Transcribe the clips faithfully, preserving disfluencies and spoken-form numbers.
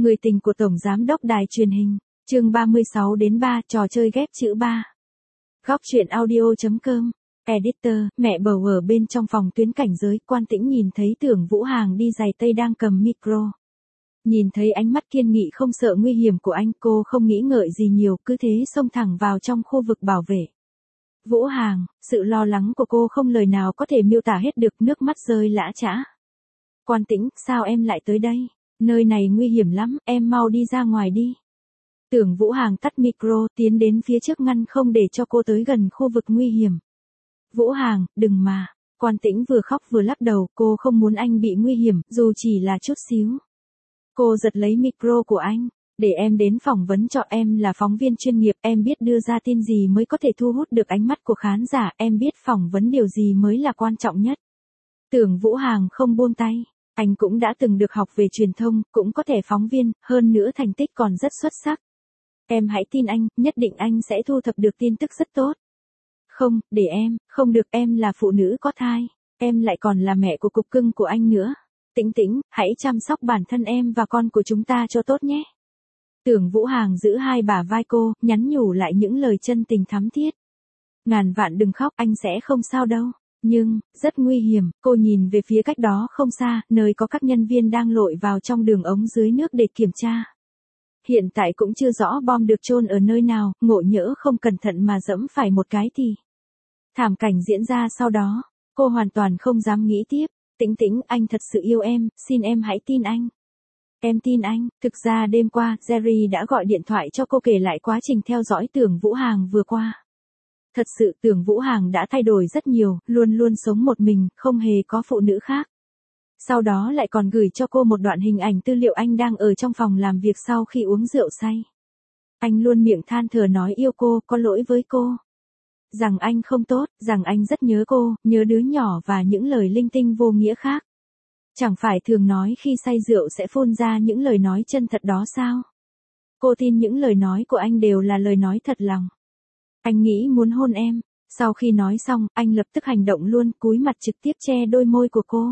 Người tình của Tổng Giám đốc Đài truyền hình, chương ba mươi sáu đến ba, trò chơi ghép chữ ba. Góc truyện audio.com, Editor, mẹ bầu ở bên trong phòng tuyến cảnh giới, Quan Tĩnh nhìn thấy Tưởng Vũ Hàng đi giày tây đang cầm micro. Nhìn thấy ánh mắt kiên nghị không sợ nguy hiểm của anh, cô không nghĩ ngợi gì nhiều, cứ thế xông thẳng vào trong khu vực bảo vệ. Vũ Hàng, sự lo lắng của cô không lời nào có thể miêu tả hết được, nước mắt rơi lã chã. Quan Tĩnh, sao em lại tới đây? Nơi này nguy hiểm lắm, em mau đi ra ngoài đi. Tưởng Vũ Hàng tắt micro, tiến đến phía trước ngăn không để cho cô tới gần khu vực nguy hiểm. Vũ Hàng, đừng mà. Quan Tĩnh vừa khóc vừa lắc đầu, cô không muốn anh bị nguy hiểm, dù chỉ là chút xíu. Cô giật lấy micro của anh, để em đến phỏng vấn cho, em là phóng viên chuyên nghiệp, em biết đưa ra tin gì mới có thể thu hút được ánh mắt của khán giả, em biết phỏng vấn điều gì mới là quan trọng nhất. Tưởng Vũ Hàng không buông tay. Anh cũng đã từng được học về truyền thông, cũng có thể phóng viên, hơn nữa thành tích còn rất xuất sắc. Em hãy tin anh, nhất định anh sẽ thu thập được tin tức rất tốt. Không, để em, không được, em là phụ nữ có thai, em lại còn là mẹ của cục cưng của anh nữa. Tĩnh Tĩnh, hãy chăm sóc bản thân em và con của chúng ta cho tốt nhé. Tưởng Vũ Hàng giữ hai bả vai cô, nhắn nhủ lại những lời chân tình thắm thiết. Ngàn vạn đừng khóc, anh sẽ không sao đâu. Nhưng, rất nguy hiểm, cô nhìn về phía cách đó không xa, nơi có các nhân viên đang lội vào trong đường ống dưới nước để kiểm tra. Hiện tại cũng chưa rõ bom được chôn ở nơi nào, ngộ nhỡ không cẩn thận mà dẫm phải một cái thì. Thảm cảnh diễn ra sau đó, cô hoàn toàn không dám nghĩ tiếp. Tĩnh Tĩnh, anh thật sự yêu em, xin em hãy tin anh. Em tin anh. Thực ra đêm qua, Jerry đã gọi điện thoại cho cô kể lại quá trình theo dõi Tưởng Vũ Hàng vừa qua. Thật sự Tưởng Vũ Hàng đã thay đổi rất nhiều, luôn luôn sống một mình, không hề có phụ nữ khác. Sau đó lại còn gửi cho cô một đoạn hình ảnh tư liệu anh đang ở trong phòng làm việc sau khi uống rượu say. Anh luôn miệng than thở nói yêu cô, có lỗi với cô. Rằng anh không tốt, rằng anh rất nhớ cô, nhớ đứa nhỏ và những lời linh tinh vô nghĩa khác. Chẳng phải thường nói khi say rượu sẽ phun ra những lời nói chân thật đó sao? Cô tin những lời nói của anh đều là lời nói thật lòng. Anh nghĩ muốn hôn em. Sau khi nói xong, anh lập tức hành động luôn, cúi mặt trực tiếp che đôi môi của cô.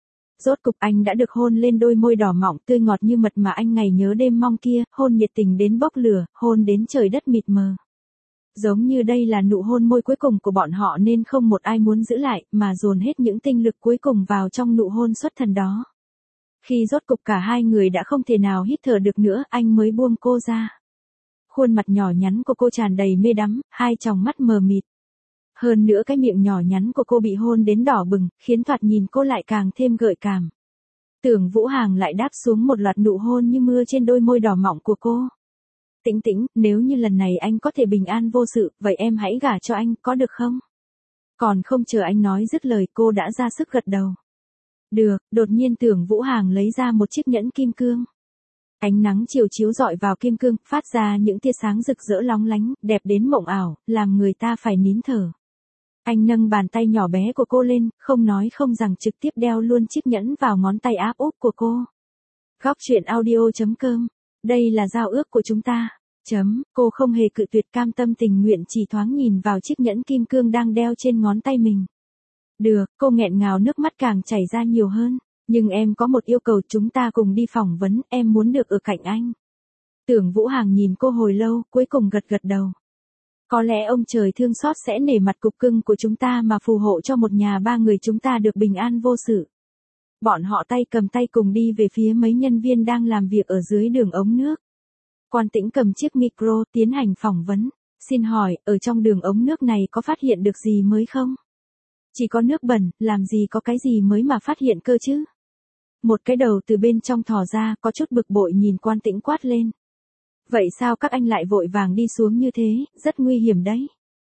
Rốt cục anh đã được hôn lên đôi môi đỏ mọng tươi ngọt như mật mà anh ngày nhớ đêm mong kia, hôn nhiệt tình đến bốc lửa, hôn đến trời đất mịt mờ. Giống như đây là nụ hôn môi cuối cùng của bọn họ nên không một ai muốn giữ lại, mà dồn hết những tinh lực cuối cùng vào trong nụ hôn xuất thần đó. Khi rốt cục cả hai người đã không thể nào hít thở được nữa, anh mới buông cô ra. Khuôn mặt nhỏ nhắn của cô tràn đầy mê đắm, hai tròng mắt mờ mịt. Hơn nữa cái miệng nhỏ nhắn của cô bị hôn đến đỏ bừng, khiến thoạt nhìn cô lại càng thêm gợi cảm. Tưởng Vũ Hàng lại đáp xuống một loạt nụ hôn như mưa trên đôi môi đỏ mọng của cô. Tĩnh Tĩnh, nếu như lần này anh có thể bình an vô sự, vậy em hãy gả cho anh, có được không? Còn không chờ anh nói dứt lời, cô đã ra sức gật đầu. Được, đột nhiên Tưởng Vũ Hàng lấy ra một chiếc nhẫn kim cương. Ánh nắng chiều chiếu rọi vào kim cương, phát ra những tia sáng rực rỡ lóng lánh, đẹp đến mộng ảo, làm người ta phải nín thở. Anh nâng bàn tay nhỏ bé của cô lên, không nói không rằng trực tiếp đeo luôn chiếc nhẫn vào ngón tay áp úp của cô. Góc truyện audio.com, đây là giao ước của chúng ta. Chấm, cô không hề cự tuyệt, cam tâm tình nguyện, chỉ thoáng nhìn vào chiếc nhẫn kim cương đang đeo trên ngón tay mình. Được, cô nghẹn ngào, nước mắt càng chảy ra nhiều hơn. Nhưng em có một yêu cầu, chúng ta cùng đi phỏng vấn, em muốn được ở cạnh anh. Tưởng Vũ Hàng nhìn cô hồi lâu, cuối cùng gật gật đầu. Có lẽ ông trời thương xót sẽ nể mặt cục cưng của chúng ta mà phù hộ cho một nhà ba người chúng ta được bình an vô sự. Bọn họ tay cầm tay cùng đi về phía mấy nhân viên đang làm việc ở dưới đường ống nước. Quan Tĩnh cầm chiếc micro tiến hành phỏng vấn. Xin hỏi, ở trong đường ống nước này có phát hiện được gì mới không? Chỉ có nước bẩn, làm gì có cái gì mới mà phát hiện cơ chứ? Một cái đầu từ bên trong thò ra, có chút bực bội nhìn Quan Tĩnh quát lên. Vậy sao các anh lại vội vàng đi xuống như thế, rất nguy hiểm đấy.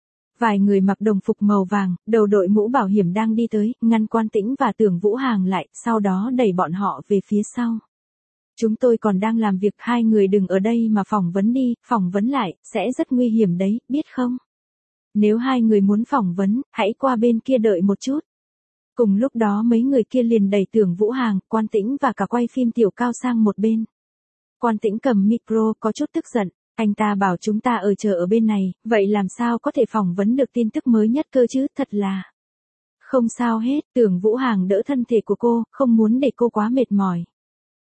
Vài người mặc đồng phục màu vàng, đầu đội mũ bảo hiểm đang đi tới, ngăn Quan Tĩnh và Tưởng Vũ Hàng lại, sau đó đẩy bọn họ về phía sau. Chúng tôi còn đang làm việc, hai người đừng ở đây mà phỏng vấn đi, phỏng vấn lại, sẽ rất nguy hiểm đấy, biết không? Nếu hai người muốn phỏng vấn, hãy qua bên kia đợi một chút. Cùng lúc đó mấy người kia liền đẩy Tưởng Vũ Hàng, Quan Tĩnh và cả quay phim Tiểu Cao sang một bên. Quan Tĩnh cầm micro có chút tức giận, anh ta bảo chúng ta ở chờ ở bên này, vậy làm sao có thể phỏng vấn được tin tức mới nhất cơ chứ, thật là. Không sao hết, Tưởng Vũ Hàng đỡ thân thể của cô, không muốn để cô quá mệt mỏi.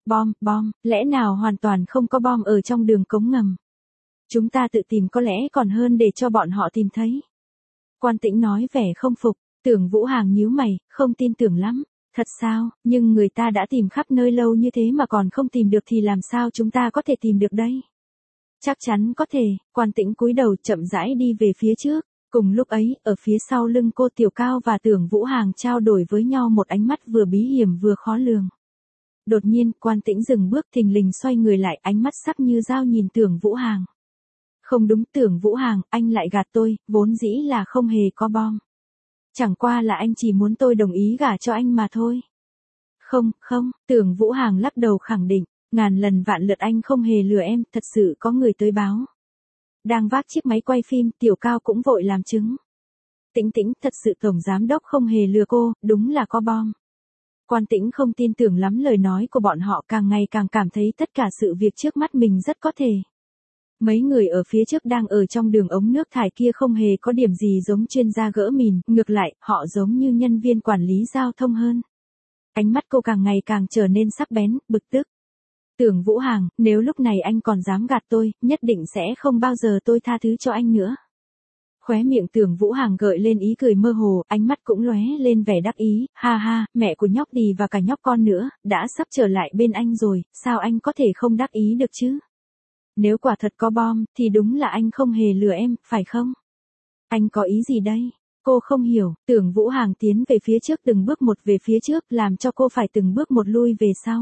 Bom, bom, lẽ nào hoàn toàn không có bom ở trong đường cống ngầm? Chúng ta tự tìm có lẽ còn hơn để cho bọn họ tìm thấy. Quan Tĩnh nói vẻ không phục, Tưởng Vũ Hàng nhíu mày, không tin tưởng lắm. Thật sao, nhưng người ta đã tìm khắp nơi lâu như thế mà còn không tìm được thì làm sao chúng ta có thể tìm được đây? Chắc chắn có thể, Quan Tĩnh cúi đầu chậm rãi đi về phía trước. Cùng lúc ấy, ở phía sau lưng cô Tiểu Cao và Tưởng Vũ Hàng trao đổi với nhau một ánh mắt vừa bí hiểm vừa khó lường. Đột nhiên, Quan Tĩnh dừng bước thình lình xoay người lại, ánh mắt sắc như dao nhìn Tưởng Vũ Hàng. Không đúng, Tưởng Vũ Hàng, anh lại gạt tôi, vốn dĩ là không hề có bom. Chẳng qua là anh chỉ muốn tôi đồng ý gả cho anh mà thôi. Không, không, Tưởng Vũ Hàng lắc đầu khẳng định, ngàn lần vạn lượt anh không hề lừa em, thật sự có người tới báo. Đang vác chiếc máy quay phim, Tiểu Cao cũng vội làm chứng. Tĩnh Tĩnh, thật sự tổng giám đốc không hề lừa cô, đúng là có bom. Quan Tĩnh không tin tưởng lắm lời nói của bọn họ, càng ngày càng cảm thấy tất cả sự việc trước mắt mình rất có thể. Mấy người ở phía trước đang ở trong đường ống nước thải kia không hề có điểm gì giống chuyên gia gỡ mìn, ngược lại, họ giống như nhân viên quản lý giao thông hơn. Ánh mắt cô càng ngày càng trở nên sắc bén, bực tức. Tưởng Vũ Hàng, nếu lúc này anh còn dám gạt tôi, nhất định sẽ không bao giờ tôi tha thứ cho anh nữa. Khóe miệng Tưởng Vũ Hàng gợi lên ý cười mơ hồ, ánh mắt cũng lóe lên vẻ đắc ý, ha ha, mẹ của nhóc Đì và cả nhóc con nữa, đã sắp trở lại bên anh rồi, sao anh có thể không đắc ý được chứ? Nếu quả thật có bom, thì đúng là anh không hề lừa em, phải không? Anh có ý gì đây? Cô không hiểu, Tưởng Vũ Hàng tiến về phía trước từng bước một về phía trước, làm cho cô phải từng bước một lui về sau.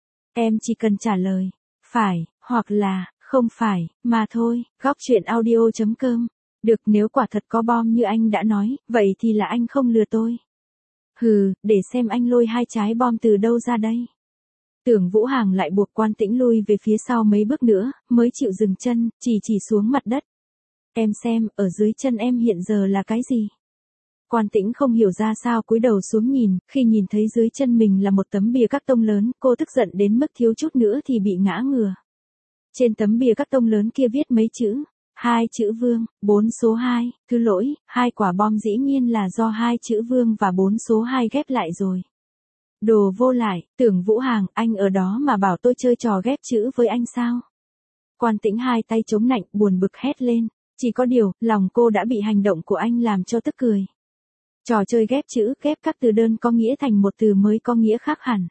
Em chỉ cần trả lời, phải, hoặc là, không phải, mà thôi, góc truyện audio chấm com. Được, nếu quả thật có bom như anh đã nói, vậy thì là anh không lừa tôi. Hừ, để xem anh lôi hai trái bom từ đâu ra đây. Tưởng Vũ Hàng lại buộc Quan Tĩnh lui về phía sau mấy bước nữa, mới chịu dừng chân, chỉ chỉ xuống mặt đất. Em xem, ở dưới chân em hiện giờ là cái gì? Quan Tĩnh không hiểu ra sao cúi đầu xuống nhìn, khi nhìn thấy dưới chân mình là một tấm bìa các tông lớn, cô tức giận đến mức thiếu chút nữa thì bị ngã ngửa. Trên tấm bìa các tông lớn kia viết mấy chữ, hai chữ Vương, bốn số hai, thứ lỗi, hai quả bom dĩ nhiên là do hai chữ Vương và bốn số hai ghép lại rồi. Đồ vô lại, Tưởng Vũ Hàng, anh ở đó mà bảo tôi chơi trò ghép chữ với anh sao? Quan Tĩnh hai tay chống nạnh, buồn bực hét lên, chỉ có điều, lòng cô đã bị hành động của anh làm cho tức cười. Trò chơi ghép chữ, ghép các từ đơn có nghĩa thành một từ mới có nghĩa khác hẳn.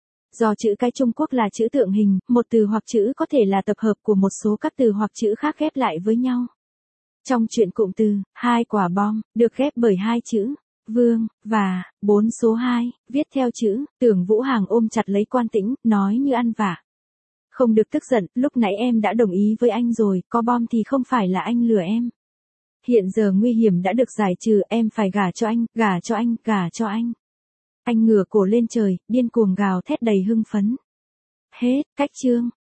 Do chữ cái Trung Quốc là chữ tượng hình, một từ hoặc chữ có thể là tập hợp của một số các từ hoặc chữ khác ghép lại với nhau. Trong chuyện cụm từ, hai quả bom, được ghép bởi hai chữ, Vương, và, bốn số hai, viết theo chữ, Tưởng Vũ Hàng ôm chặt lấy Quan Tĩnh, nói như ăn vạ. Không được tức giận, lúc nãy em đã đồng ý với anh rồi, có bom thì không phải là anh lừa em. Hiện giờ nguy hiểm đã được giải trừ, em phải gả cho anh, gả cho anh, gả cho anh. Anh ngửa cổ lên trời, điên cuồng gào thét đầy hưng phấn. Hết, cách chương.